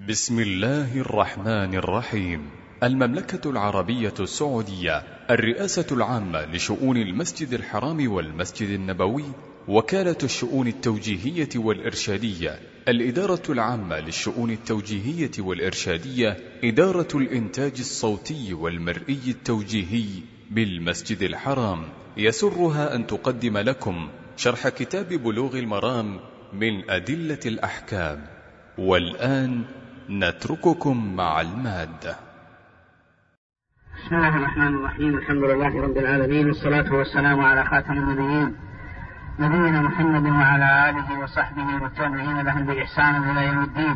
بسم الله الرحمن الرحيم. المملكة العربية السعودية، الرئاسة العامة لشؤون المسجد الحرام والمسجد النبوي، وكالة الشؤون التوجيهية والإرشادية، الإدارة العامة للشؤون التوجيهية والإرشادية، إدارة الإنتاج الصوتي والمرئي التوجيهي بالمسجد الحرام، يسرها أن تقدم لكم شرح كتاب بلوغ المرام من أدلة الأحكام. والآن نترككم مع المادة. بسم الله الرحمن الرحيم. الحمد لله رب العالمين، والصلاة والسلام على خاتم النبيين نبينا محمد وعلى آله وصحبه والتابعين لهم بإحسان إلى يوم الدين.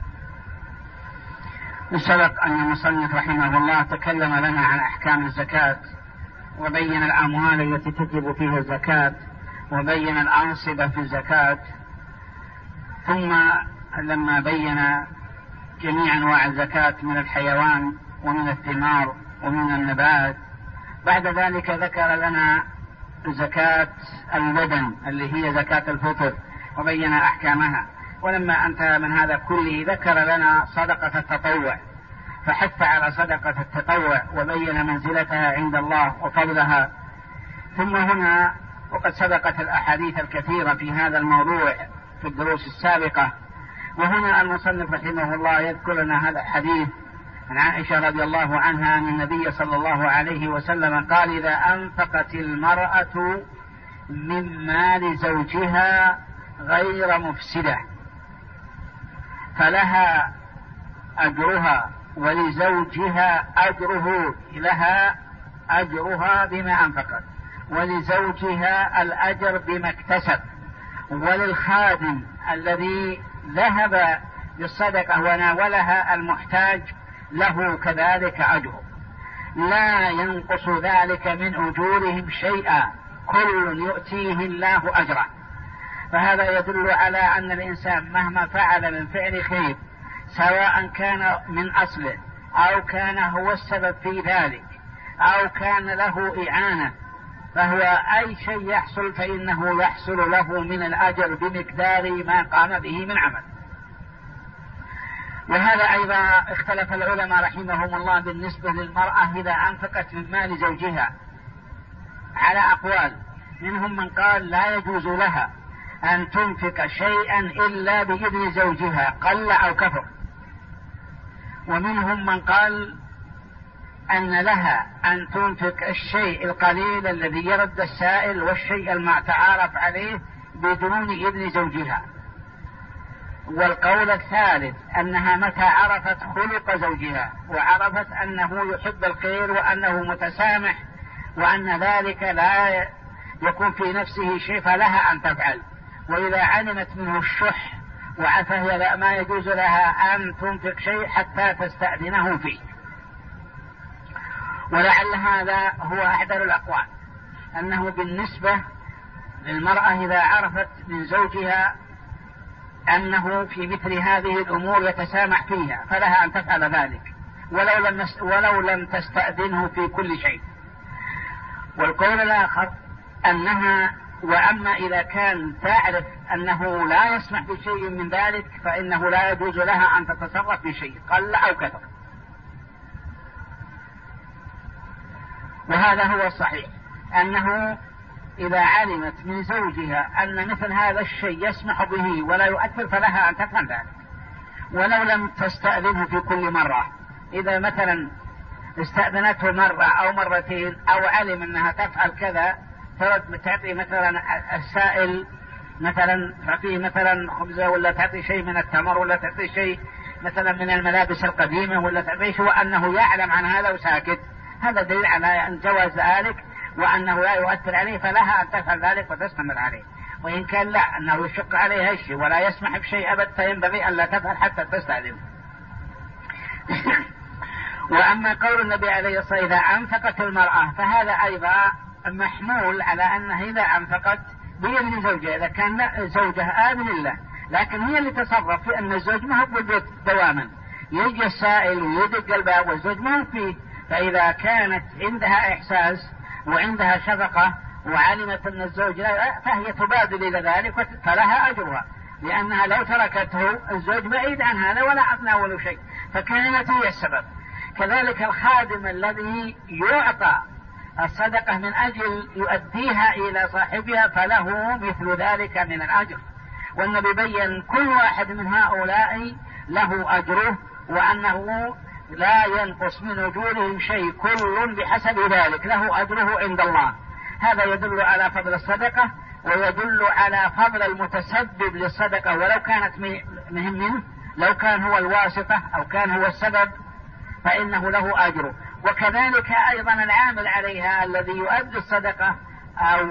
سبق أن المصنف رحمه الله تكلم لنا عن أحكام الزكاة، وبين الأموال التي تجب فيها الزكاة، وبين الأنصبة في الزكاة، ثم لما بين جميع أنواع الزكاة من الحيوان ومن الثمار ومن النبات، بعد ذلك ذكر لنا زكاة البدن اللي هي زكاة الفطر وبين أحكامها. ولما انتهى من هذا كله ذكر لنا صدقة التطوع، فحث على صدقة التطوع وبين منزلتها عند الله وفضلها. ثم هنا وقد سبقت الأحاديث الكثيرة في هذا الموضوع في الدروس السابقة، وهنا المصنف رحمه الله يذكر لنا هذا الحديث عن عائشة رضي الله عنها أن النبي صلى الله عليه وسلم قال: إذا أنفقت المرأة من مال زوجها غير مفسدة فلها أجرها ولزوجها أجره، لها أجرها بما أنفقت ولزوجها الأجر بما اكتسب، وللخادم الذي ذهب بالصدقة وناولها المحتاج له كذلك أجره، لا ينقص ذلك من أجورهم شيئا، كل يؤتيه الله أجره. فهذا يدل على أن الإنسان مهما فعل من فعل خير، سواء كان من أصله أو كان هو السبب في ذلك أو كان له إعانة، فهو أي شيء يحصل فإنه يحصل له من الأجر بمقدار ما قام به من عمل. وهذا أيضا اختلف العلماء رحمهم الله بالنسبة للمرأة إذا أنفقت من مال زوجها على أقوال. منهم من قال لا يجوز لها أن تنفق شيئا إلا بإذن زوجها قل أو كثر، ومنهم من قال أن لها أن تنفق الشيء القليل الذي يرد السائل والشيء المتعارف عليه بدون إذن زوجها. والقول الثالث أنها متى عرفت خلق زوجها وعرفت أنه يحب الخير وأنه متسامح وأن ذلك لا يكون في نفسه شيء فلها أن تفعل. وإذا علمت منه الشح فهي ما يجوز لها أن تنفق شيء حتى تستأذنه فيه. ولعل هذا هو أحد الأقوال، أنه بالنسبة للمرأة إذا عرفت من زوجها أنه في مثل هذه الأمور يتسامح فيها فلها أن تفعل ذلك ولو لم تستأذنه في كل شيء. والقول الآخر أنها وأما إذا كان تعرف أنه لا يسمح بشيء من ذلك فإنه لا يجوز لها أن تتصرف بشيء قل أو كثر. وهذا هو الصحيح، أنه إذا علمت من زوجها أن مثل هذا الشيء يسمح به ولا يؤثر فلها أن تفعل ذلك ولو لم تستأذنه في كل مرة. إذا مثلا استأذنته مرة أو مرتين أو علم أنها تفعل كذا، تعطي مثلا السائل مثلا تعطيه مثلا خبزة ولا تعطي شيء من التمر ولا تعطي شيء مثلا من الملابس القديمة ولا تعطيه، وأنه يعلم عن هذا وساكت، هذا دليل على أن جواز ذلك وأنه لا يؤثر عليه فلها أن تفعل ذلك وتستمر عليه. وإن كان لا أنه يشق عليها الشيء ولا يسمح بشيء أبد فينبغي أن لا تفعل حتى تستأذن. وأما قول النبي عليه الصلاة والسلام إذا أنفقت المرأة فهذا أيضا محمول على أنها إذا أنفقت بإذن زوجها، إذا كان زوجها آذن له، لكن هي اللي تصرف في أن الزوج ما هو بالبيت دواما، يجي السائل ويدق الباب والزوج ما هو فيه. فإذا كانت عندها إحساس وعندها شفقة وعلمت أن الزوج لا فهي تبادل إلى ذلك فلها أجرها، لأنها لو تركته الزوج بعيد عن هذا ولا أتناول شيء، فكانت هي السبب. كذلك الخادم الذي يعطى الصدقة من أجل يؤديها إلى صاحبها فله مثل ذلك من الأجر. والنبي بين كل واحد من هؤلاء له أجره، وأنه لا ينقص من أجورهم شيء، كل بحسب ذلك له أجره عند الله. هذا يدل على فضل الصدقة، ويدل على فضل المتسبب للصدقة ولو كانت منه، لو كان هو الواسطة أو كان هو السبب فإنه له أجره. وكذلك أيضا العامل عليها الذي يؤدي الصدقة أو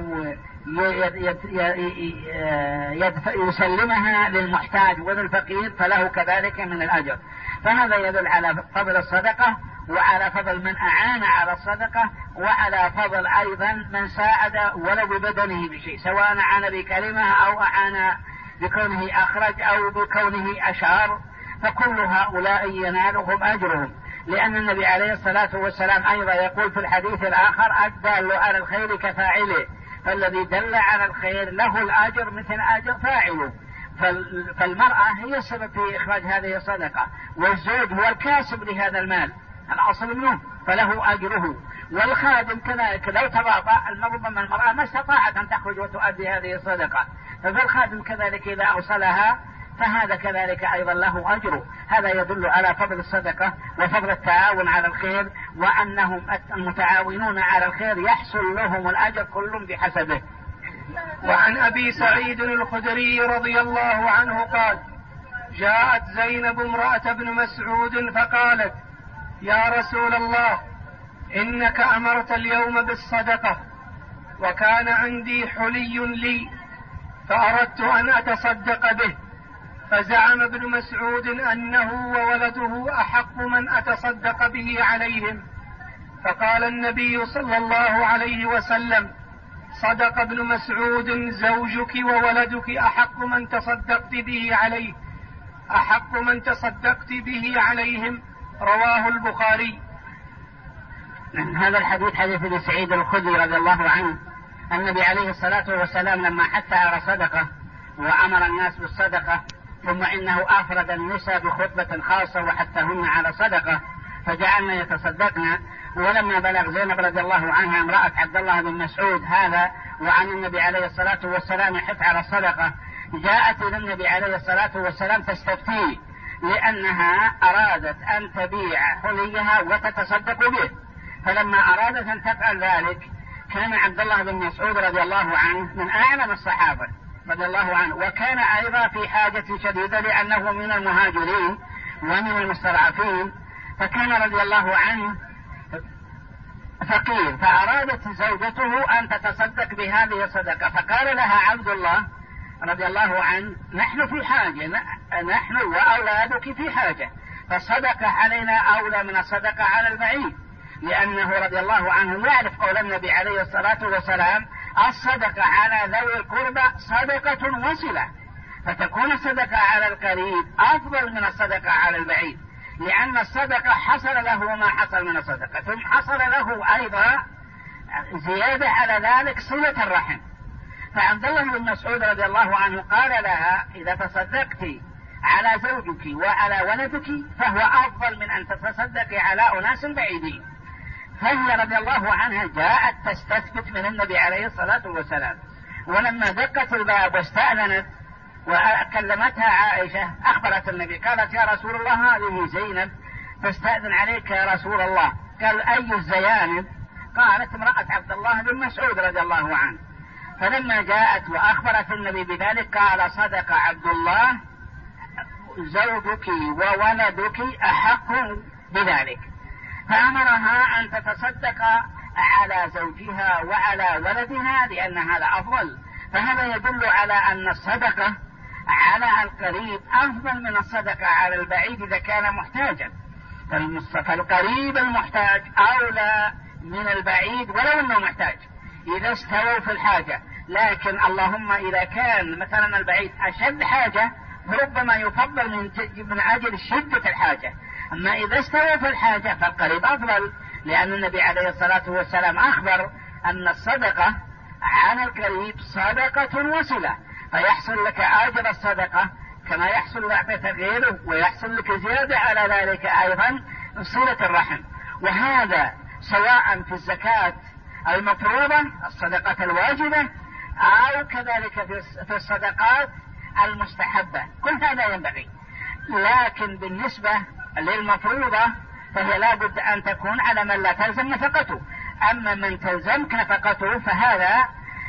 يسلمها للمحتاج وللفقير فله كذلك من الأجر. فهذا يدل على فضل الصدقة، وعلى فضل من أعان على الصدقة، وعلى فضل أيضا من ساعد ولو ببدنه بشيء، سواء أعان بكلمة أو أعان بكونه أخرج أو بكونه أشعر، فكل هؤلاء ينالهم أجرهم. لأن النبي عليه الصلاة والسلام أيضا يقول في الحديث الآخر: الدال على الخير كفاعله، فالذي دل على الخير له الأجر مثل أجر فاعله. فالمرأة هي السبب في إخراج هذه الصدقة، والزوج هو الكاسب لهذا المال الأصل منه فله أجره. والخادم كذلك لو تباطأ ربما المرأة ما استطاعت أن تخرج وتؤدي هذه الصدقة، فالخادم كذلك إذا أوصلها فهذا كذلك أيضا له أجره. هذا يدل على فضل الصدقة وفضل التعاون على الخير، وأنهم المتعاونون على الخير يحصل لهم الأجر كل بحسبه. وعن أبي سعيد الخدري رضي الله عنه قال: جاءت زينب امرأة ابن مسعود فقالت: يا رسول الله، إنك أمرت اليوم بالصدقة، وكان عندي حلي لي فأردت أن أتصدق به، فزعم ابن مسعود أنه وولده أحق من أتصدق به عليهم، فقال النبي صلى الله عليه وسلم: صدق ابن مسعود، زوجك وولدك أحق من تصدقت به عليهم. رواه البخاري. هذا الحديث حديث ابن سعيد الخدري رضي الله عنه. النبي عليه الصلاة والسلام لما حث على صدقة وأمر الناس بالصدقة، ثم إنه أفرد النساء بخطبة خاصة وحثهن على صدقة فجعلنا يتصدقن. ولما بلغ زينب رضي الله عنها امرأة عبد الله بن مسعود هذا وعن النبي عليه الصلاة والسلام يحث على الصدقة، جاءت إلى النبي عليه الصلاة والسلام تستفتيه، لأنها أرادت أن تبيع حليها وتتصدق به. فلما أرادت أن تفعل ذلك كان عبد الله بن مسعود رضي الله عنه من أعلم الصحابة رضي الله عنه، وكان أيضا في حاجة شديدة لأنه من المهاجرين ومن المستضعفين، فكان رضي الله عنه فقير، فأرادت زوجته أن تتصدق بهذه الصدقة، فقال لها عبد الله رضي الله عنه: نحن في حاجة، نحن وأولادك في حاجة، فالصدقة علينا أولى من الصدقة على البعيد، لأنه رضي الله عنه يعرف قول النبي عليه الصلاة والسلام: الصدقة على ذوي القربى صدقة وصلة، فتكون الصدقة على القريب أفضل من الصدقة على البعيد، لأن الصدقة حصل له ما حصل من الصدقة، ثم حصل له أيضا زيادة على ذلك صلة الرحم. فعبد الله بن مسعود رضي الله عنه قال لها: إذا تصدقت على زوجك وعلى ولدك فهو أفضل من أن تتصدقي على أناس بعيدين. فهي رضي الله عنها جاءت تستثبت من النبي عليه الصلاة والسلام، ولما دقت الباب واستأذنت وكلمتها عائشة أخبرت النبي، قالت: يا رسول الله، هذه زينب تستأذن عليك يا رسول الله. قال: أي الزيانب؟ قالت: امرأة عبد الله بن مسعود رضي الله عنه. فلما جاءت وأخبرت النبي بذلك قال: صدق عبد الله، زوجك وولدك أحق بذلك. فأمرها أن تتصدق على زوجها وعلى ولدها لأن هذا أفضل. فهذا يدل على أن الصدقة على القريب أفضل من الصدقة على البعيد إذا كان محتاجا، فالقريب المحتاج أولى من البعيد ولو أنه محتاج إذا استووا في الحاجة. لكن اللهم إذا كان مثلا البعيد أشد حاجة فربما يفضل من أجل شدة الحاجة، أما إذا استوى في الحاجة فالقريب أفضل، لأن النبي عليه الصلاة والسلام أخبر أن الصدقة على القريب صدقة وصلة، فيحصل لك أجر الصدقة كما يحصل لك غيره، ويحصل لك زيادة على ذلك أيضا صلة الرحم. وهذا سواء في الزكاة المفروضة الصدقة الواجبة أو كذلك في الصدقات المستحبة، كل هذا ينبغي. لكن بالنسبة للمفروضة فهي لا بد أن تكون على من لا تلزم نفقته. أما من تلزمك نفقته فهذا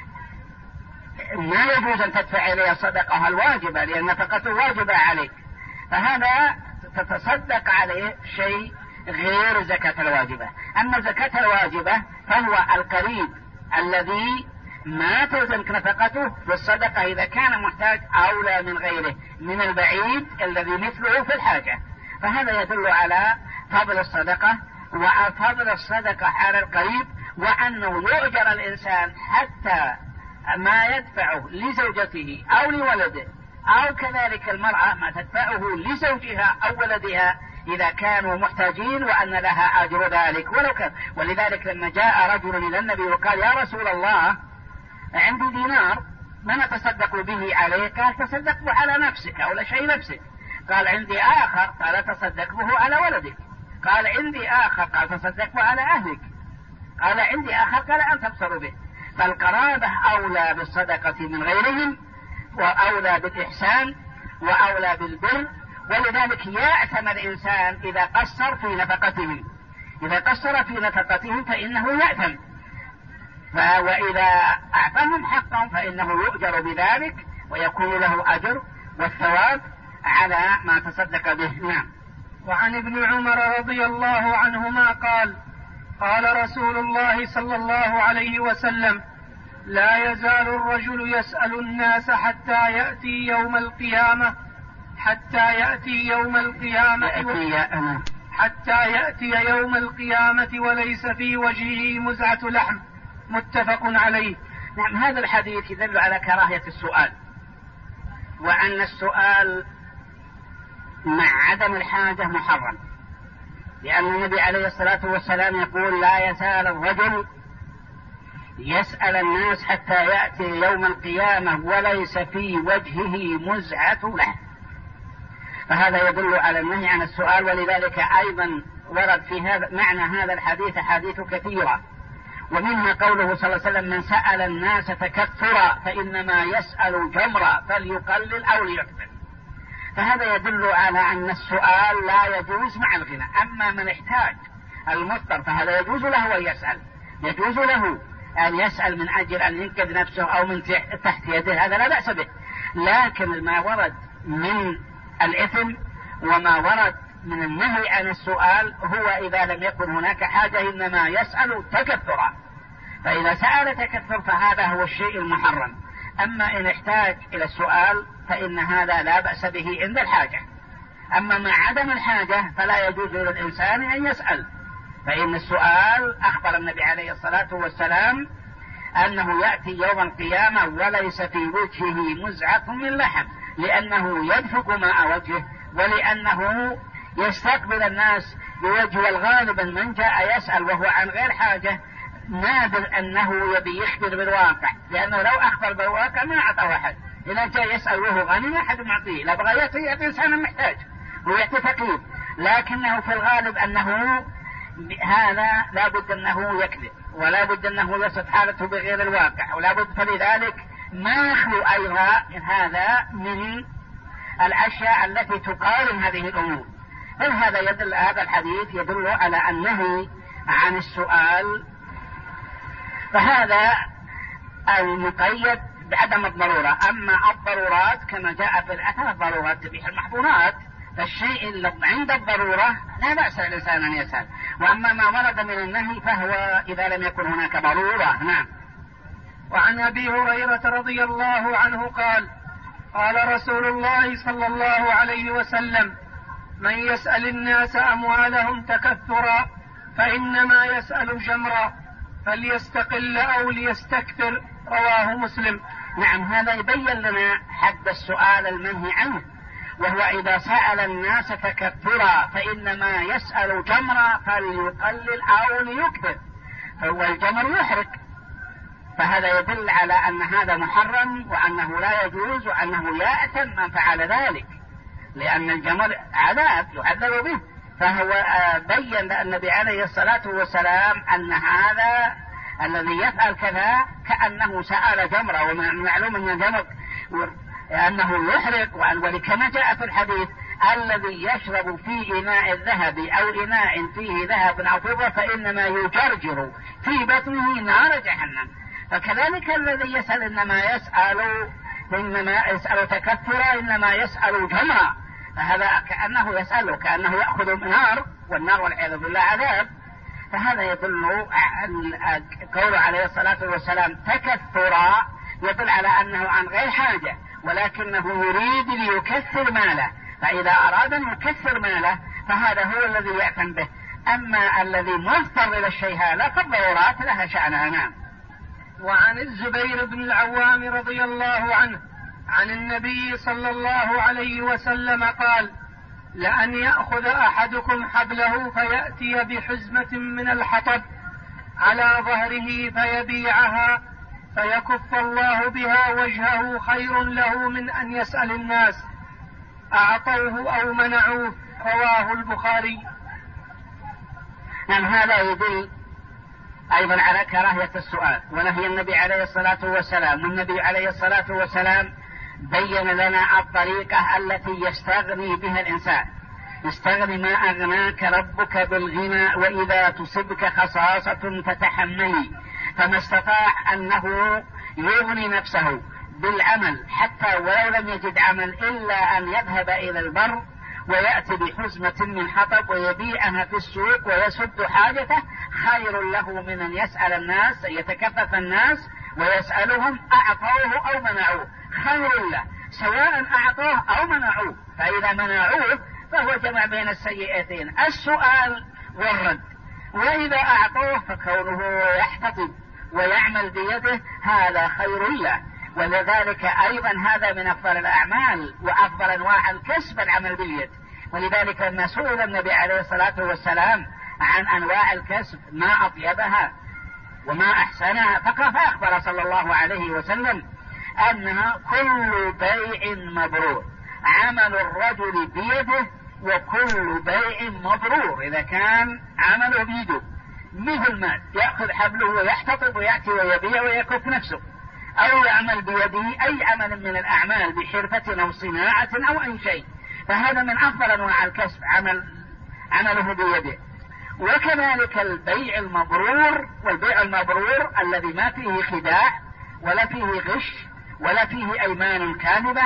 ما يجوز أن تدفع إليه الصدقة الواجبة، لأن نفقته واجبة عليك، فهذا تتصدق عليه شيء غير زكاة الواجبة. أما الزكاة الواجبة فهو القريب الذي ما تلزمك نفقته في الصدقة إذا كان محتاج أولى من غيره من البعيد الذي مثله في الحاجة. فهذا يدل على فضل الصدقة وفضل الصدقة على القريب، وأنه يؤجر الإنسان حتى ما يدفعه لزوجته أو لولده، أو كذلك المرأة ما تدفعه لزوجها أو ولدها إذا كانوا محتاجين، وأن لها أجر ذلك ولو كان. ولذلك لما جاء رجل إلى النبي وقال يا رسول الله عندي دينار ما نتصدق به عليه؟ قال تصدق به على نفسك أو لشيء نفسك. قال عندي آخر، قال تصدق به على ولدك. قال عندي آخر، قال تصدق به على أهلك. قال عندي آخر، قال أن تبصر به. فالقرابة أولى بالصدقة من غيرهم، وأولى بالإحسان، وأولى بالبر. ولذلك يأثم الإنسان إذا قصر في نفقتهم، إذا قصر في نفقتهم فإنه يأثم، وإذا أعطاهم حقهم فإنه يؤجر بذلك ويكون له أجر والثواب على ما تصدق به. نعم. وعن ابن عمر رضي الله عنهما قال قال رسول الله صلى الله عليه وسلم لا يزال الرجل يسأل الناس حتى يأتي يوم القيامة وليس في وجهه مزعة لحم، متفق عليه. نعم. هذا الحديث يدل على كراهية السؤال، وأن السؤال مع عدم الحاجة محرم، لأن النبي عليه الصلاة والسلام يقول لا يزال الرجل يسأل الناس حتى يأتي يوم القيامة وليس في وجهه مزعة لحم، فهذا يدل على النهي عن السؤال. ولذلك أيضا ورد في هذا معنى هذا الحديث حديث كثيرة، ومنها قوله صلى الله عليه وسلم من سأل الناس تكثرا فإنما يسأل جمرا فليقلل أو ليكثر. فهذا يدل على أن السؤال لا يجوز مع الغنى. أما من احتاج المضطر فهذا يجوز له أن يسأل، يجوز له أن يسأل من أجل أن ينقذ نفسه أو من تحت يده، هذا لا بأس به. لكن ما ورد من الإثم وما ورد من النهي عن السؤال هو إذا لم يكن هناك حاجة، إنما يسأل تكثرا، فإذا سأل تكثر فهذا هو الشيء المحرم. أما إن احتاج إلى السؤال فإن هذا لا بأس به عند الحاجة. أما مع عدم الحاجة فلا يجوز للإنسان أن يسأل، فإن السؤال أخبر النبي عليه الصلاة والسلام أنه يأتي يوم القيامة وليس في وجهه مزعة من لحم، لأنه يدفق ماء وجهه، ولأنه يستقبل الناس بوجه الغالب من جاء يسأل وهو عن غير حاجة نادر أنه يبي يخبر بالواقع، لأنه لو أخبر بالواقع ما أعطى أحد. إذا جاء يسأل وهو غني ما أحد معطيه، لا بغى يعطي إنسان محتاج ويعطي فقير، لكنه في الغالب أنه هذا لا بد أنه يكذب، ولا بد أنه يصف حالته بغير الواقع، ولا بد. فلذلك ما يخلو أيضا هذا من الأشياء التي تقارن هذه الأمور. هذا الحديث يدل على النهي عن السؤال، فهذا المقيد بعدم الضرورة. أما الضرورات كما جاء في الأثر الضرورات تبيح المحظورات، فالشيء اللي عند الضرورة لا بأس الإنسان أن يسأل. وأما ما ورد من النهي فهو إذا لم يكن هناك ضرورة. نعم. وعن أبي هريرة رضي الله عنه قال قال رسول الله صلى الله عليه وسلم من يسأل الناس أموالهم تكثرا فإنما يسأل جمرا فليستقل أو ليستكثر، رواه مسلم. نعم. هذا يبين لنا حد السؤال المنهي عنه، وهو إذا سأل الناس تكثرا فإنما يسأل جمرا فليقلل أو ليكثر. فهو الجمر يحرق، فهذا يدل على أن هذا محرم وأنه لا يجوز وأنه يأثم من فعل ذلك، لأن الجمل عذاب يعذب به. فهو بين النبي عليه الصلاة والسلام أن هذا الذي يفعل كذا كأنه سأل جمرة، ومعلوم أن الجمر أنه يحرق، ولكما جاء في الحديث الذي يشرب في إناء الذهب أو إناء فيه ذهب أو فضة فإنما يجرجر في بطنه نار جهنم. فكذلك الذي يسأل إنما يسأل تكثرا، إنما يسأل جمرا، فهذا كأنه يسأله كأنه يأخذ نار، والنار والعياذ بالله عذاب. فهذا يدل قوله عليه الصلاة والسلام تكثرا يدل على أنه عن غير حاجة، ولكنه يريد ليكثر ماله، فإذا أراد أن يكثر ماله فهذا هو الذي يأتم به. أما الذي مضطر إلى الشيء هذا فالضرورات لها شأنها. نعم. وعن الزبير بن العوام رضي الله عنه عن النبي صلى الله عليه وسلم قال: لأن يأخذ أحدكم حبله فيأتي بحزمة من الحطب على ظهره فيبيعها فيكف الله بها وجهه خير له من أن يسأل الناس أعطوه أو منعوه. رواه البخاري. نعم. هذا يدل أيضا على كراهية السؤال ونهي النبي عليه الصلاة والسلام. والنبي عليه الصلاة والسلام بين لنا الطريقة التي يستغني بها الإنسان. يستغني ما أغناك ربك بالغنى وإذا تصبك خصاصة فتحملي. فما استطاع أنه يغني نفسه بالعمل حتى ولو لم يجد عمل إلا أن يذهب إلى البر ويأتي بحزمة من حطب ويبيعها في السوق ويسد حاجته خير له من أن يسأل الناس، يتكفف الناس ويسألهم أعطوه أو منعوه، خير له سواء أعطوه أو منعوه. فإذا منعوه فهو جمع بين السيئتين، السؤال والرد. وإذا أعطوه فكونه يحتطب ويعمل بيده هذا خير له. ولذلك أيضا هذا من أفضل الأعمال وأفضل أنواع الكسب العمل باليد. ولذلك لما سئل النبي عليه الصلاة والسلام عن أنواع الكسب ما أطيبها وما أحسنها فأخبر صلى الله عليه وسلم أنها كل بيع مبرور، عمل الرجل بيده وكل بيع مبرور إذا كان عمله بيده، مثل ما يأخذ حبله ويحتطب ويأتي ويبيع ويكف نفسه، أو يعمل بيده أي عمل من الأعمال بحرفة أو صناعة أو أي شيء، فهذا من أفضل أنواع الكسب عمله بيده. وكذلك البيع المبرور، والبيع المبرور الذي ما فيه خداع ولا فيه غش ولا فيه أيمان كاذبة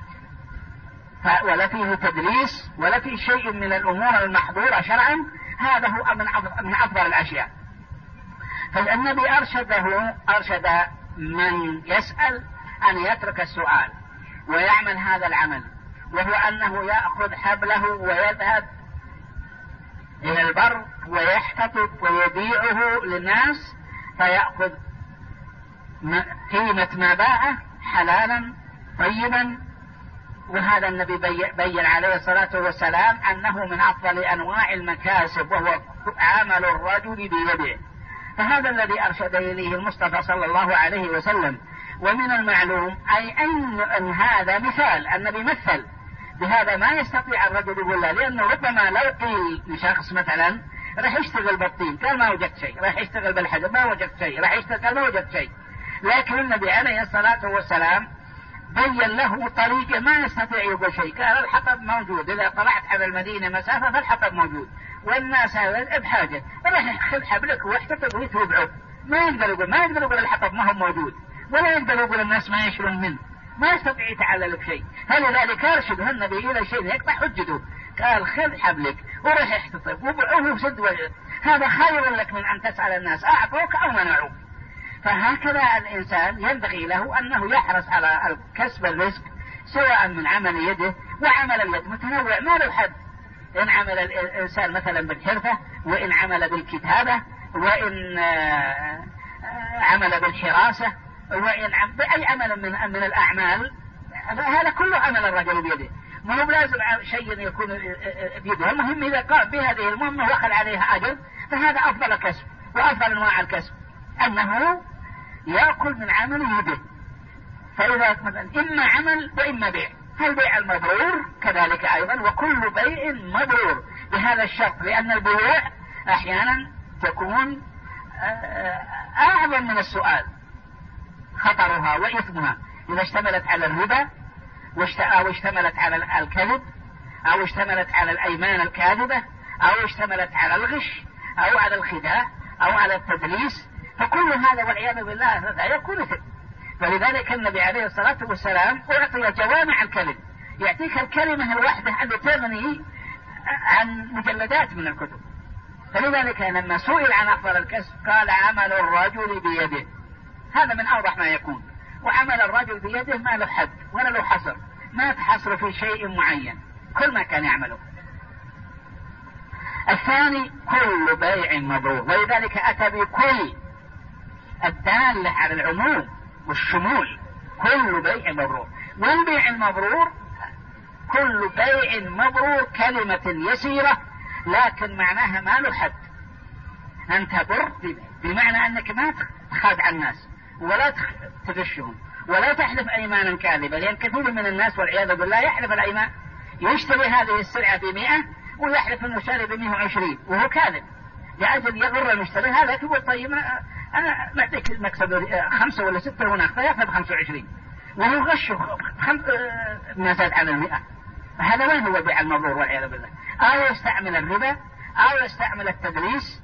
ولا فيه تدليس ولا فيه شيء من الأمور المحظورة شرعا، هذا هو من أفضل الأشياء. فالنبي أرشد من يسأل أن يترك السؤال ويعمل هذا العمل، وهو أنه يأخذ حبله ويذهب إلى البر ويحتطب ويبيعه للناس فيأخذ قيمة ما باعه حلالا طيبا. وهذا النبي بين عليه الصلاة والسلام أنه من أفضل أنواع المكاسب وهو عمل الرجل بيده. فهذا الذي أرشد إليه المصطفى صلى الله عليه وسلم. ومن المعلوم أي أن هذا مثال، النبي مثل بهذا ما يستطيع الرجل يقول له، لأنه ربما لو قيل لشخص مثلا راح يشتغل بالطين قال ما وجدت شيء، راح يشتغل بالحجر ما وجدت شيء، راح يشتغل ما وجدت شيء. لكن النبي عليه الصلاة والسلام بين له طريقة ما يستطيع يقول شيء، قال الحطب موجود، إذا طلعت على المدينة مسافة فالحطب موجود والناس هذا بحاجة، راح يخذ حبلك واحتطب ويتوبعه. ما يقدر يقول الحطب ما هو موجود، ولا يقدر يقول الناس ما يشرون منه، ما يستطيع يتعلل بشيء. فلذلك أرشده النبي إلى شيء يقطع حجته، قال خذ حبلك وروح احتطب وبعوه وسد وجهك، هذا خير لك من أن تسأل الناس أعطوك أو منعوك. فهكذا الإنسان ينبغي له أنه يحرص على كسب الرزق سواء من عمل يده، وعمل اليد متنوع ما له حد، إن عمل الإنسان مثلا بالحرفة، وإن عمل بالكتابة، وإن عمل بالحراسة، وإن بأي عمل من الأعمال، هذا كله عمل الرجل بيده، ما هو لازم شيء يكون بيده. المهم إذا قام بهذه المهمة وأخذ عليها أجر فهذا أفضل كسب وأفضل أنواع الكسب، أنه يأكل من عمل يده. فإذا مثلا إما عمل وإما بيع، فالبيع المبرور كذلك أيضا، وكل بيع مبرور بهذا الشرط، لأن البيوع أحيانا تكون أعظم من السؤال خطرها وإثمها، إذا اشتملت على الربا أو اشتملت على الكذب أو اشتملت على الأيمان الكاذبة أو اشتملت على الغش أو على الخداع أو على التدليس، فكل هذا والعياذ بالله لا يكون إثم. فلذلك النبي عليه الصلاة والسلام أعطي جوامع الكلم، يعطيك الكلمة الواحدة التي تغني عن مجلدات من الكتب. فلذلك لما سئل عن أفضل الكسب قال عمل الرجل بيده، هذا من أوضح ما يكون. وعمل الرجل بيده ما له حد ولا له حصر، ما تحصر في شيء معين، كل ما كان يعمله. الثاني كل بيع مبرور، ولذلك أتى بكل الدالة على العموم والشمول، كل بيع مبرور. والبيع المبرور كل بيع مبرور كلمة يسيرة لكن معناها ما له حد. أنت بر بمعنى أنك ما تخادع الناس ولا تغشهم ولا تحلف أيمانا كاذبة، لأن كثير من الناس والعياذ بالله يحلف الأيمان، يشتري هذه السلعة ب100 ويحلف أنه شاري ب120 وهو كاذب لأجل يغر المشتري. هذا يقول طيب أنا معطيك المكسب 5 ولا 6 هناك فيأخذ 25 وهو غشه ما زاد على 100. هذا وين هو البيع المبرور والعياذ بالله؟ أو يستعمل الربا أو يستعمل التدليس.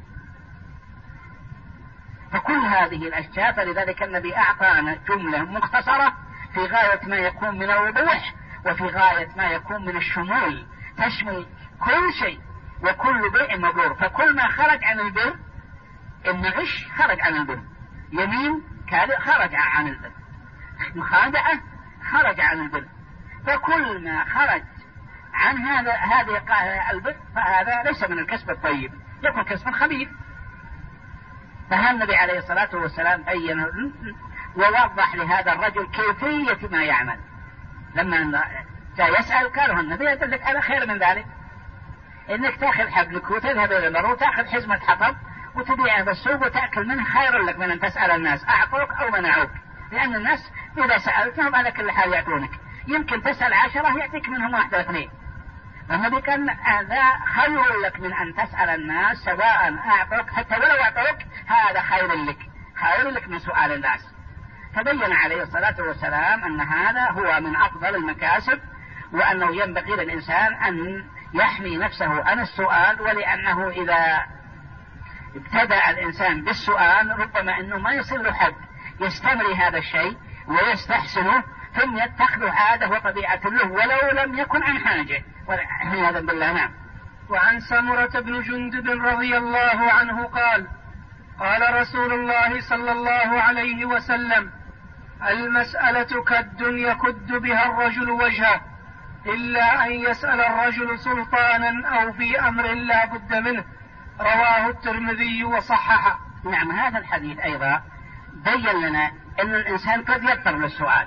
فكل هذه الأشياء، فلذلك النبي أعطانا جملة مختصرة في غاية ما يكون من الوضوح وفي غاية ما يكون من الشمول، تشمل كل شيء وكل بيع مبرور. فكل ما خرج عن البر، إن غش خرج عن البر، يمين كاذب خرج عن البر، مخادعة خرج عن البر. فكل ما خرج عن هذه البر فهذا ليس من الكسب الطيب، يكون كسب خبيث. فالنبي عليه الصلاة والسلام بين ووضح لهذا الرجل كيفية ما يعمل. لما جاء يسأل قاله النبي يدلك على خير من ذلك، انك تاخذ حبلك وتذهب الى البر وتاخذ حزمة حطب وتبيعها بالسوق وتأكل منه خير لك من ان تسأل الناس اعطوك او منعوك، لان الناس اذا سألتهم على كل حال يعطونك، يمكن تسأل 10 يعطيك منهم 1 أو 2. فالنبي قال هذا خير لك من ان تسأل الناس سواء اعطوك حتى ولو اعطوك، هذا خير لك من سؤال الناس. فبين عليه الصلاة والسلام ان هذا هو من افضل المكاسب، وانه ينبغي للانسان ان يحمي نفسه عن السؤال، ولأنه إذا ابتدأ الإنسان بالسؤال ربما أنه ما يصل له حد يستمري هذا الشيء ويستحسنه ثم يتخذ عادة وطبيعة له ولو لم يكن عن حاجة، والعياذ بالله. نعم. وعن سمرة بن جندب رضي الله عنه قال قال رسول الله صلى الله عليه وسلم: المسألة كد يكد بها الرجل وجهه، إلا أن يسأل الرجل سلطانا أو في أمر لا بد منه. رواه الترمذي وصححه. نعم، هذا الحديث أيضا بين لنا أن الإنسان قد يضطر للسؤال،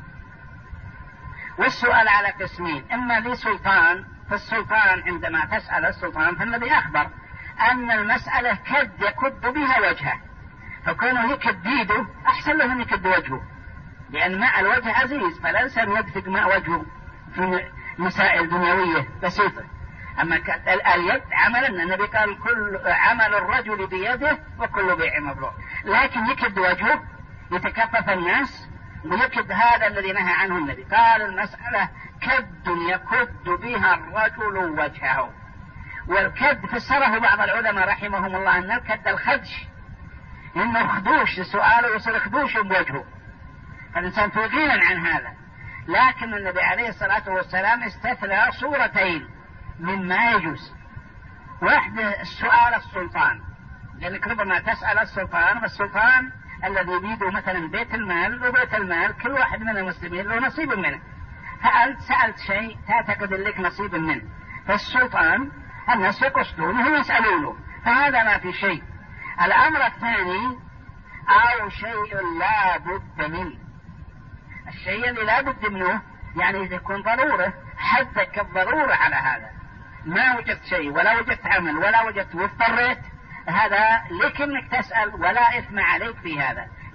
والسؤال على قسمين: إما لسلطان، فالسلطان عندما تسأل السلطان فالنبي أخبر أن المسألة كد يكد بها وجهه، فكونه يكد يده أحسن له أن يكد وجهه، لأن ماء الوجه عزيز، فالإنسان يدفق ماء وجهه في مسائل دنيوية بسيطة. أما اليد عملا، النبي قال كل عمل الرجل بيده وكل بيع مبرور، لكن يكد وجهه يتكفف الناس ويكد، هذا الذي نهى عنه النبي. قال المسألة كد يكد بها الرجل وجهه. والكد فسره بعض العلماء رحمهم الله أن الكد الخدش، إنه خدوش السؤال ويصير خدوش بوجهه، فالإنسان في غنى عن هذا. لكن النبي عليه الصلاة والسلام استثنى صورتين مما يجوز: واحدة السؤال السلطان، لأنك ربما تسأل السلطان، والسلطان الذي بيده مثلا بيت المال، وبيت المال كل واحد من المسلمين له نصيب منه، فأنت سألت شيء تعتقد لك نصيب منه، فالسلطان الناس يقصدونه ويسألونه، فهذا ما في شيء. الأمر الثاني: أو شيء لا بد منه. الشيء اللي لا بد منه يعني إذا يكون ضرورة، حدك الضرورة على هذا، ما وجدت شيء ولا وجدت عمل ولا وجدت واضطريت، هذا لك انك تسأل ولا إثم عليك في هذا،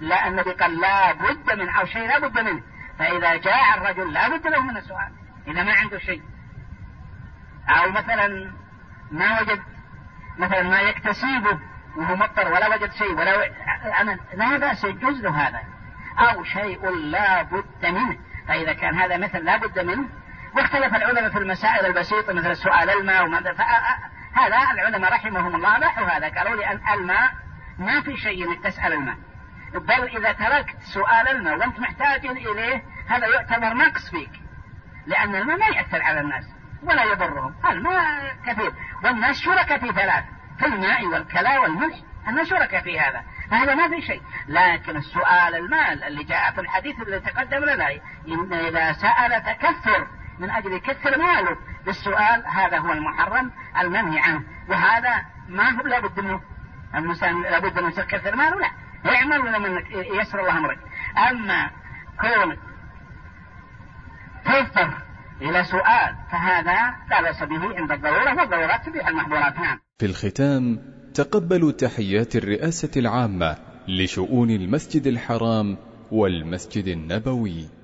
لا، النبي قال لا بد من أو شيء لا بد منه، فإذا جاء الرجل لا بد له من السؤال إذا ما عنده شيء، أو مثلا ما وجد مثلا ما يكتسبه وهو مضطر ولا وجد شيء أنا لا بأس يجوز له هذا، أو شيء لا بد منه. فإذا كان هذا مثل لا بد منه، واختلف العلماء في المسائل البسيطة مثل سؤال الماء هذا العلماء رحمهم الله بحثوا هذا، قالوا لي أن الماء ما في شيء انك تسأل الماء، بل إذا تركت سؤال الماء وانت محتاج إليه هذا يعتبر نقص فيك، لأن الماء ما يأثر على الناس ولا يضرهم، الماء كثير والناس شركة في ثلاث، في الماء والكلى والملح، الناس شركة في هذا، فهذا ما في شيء. لكن السؤال المال اللي جاء في الحديث اللي تقدم لنا إن إذا سأل تكثر من أجل كثر ماله بالسؤال، هذا هو المحرم المنهي عنه، وهذا ما هو لابد منه، الإنسان لابد من يكثر ماله، لا يعمل من يسر الله أمرك. أما كون تضطر إلى سؤال فهذا لا بأس به عند الضرورة، والضرورات تبيح المحظورات. نعم. في الختام تقبلوا تحيات الرئاسة العامة لشؤون المسجد الحرام والمسجد النبوي.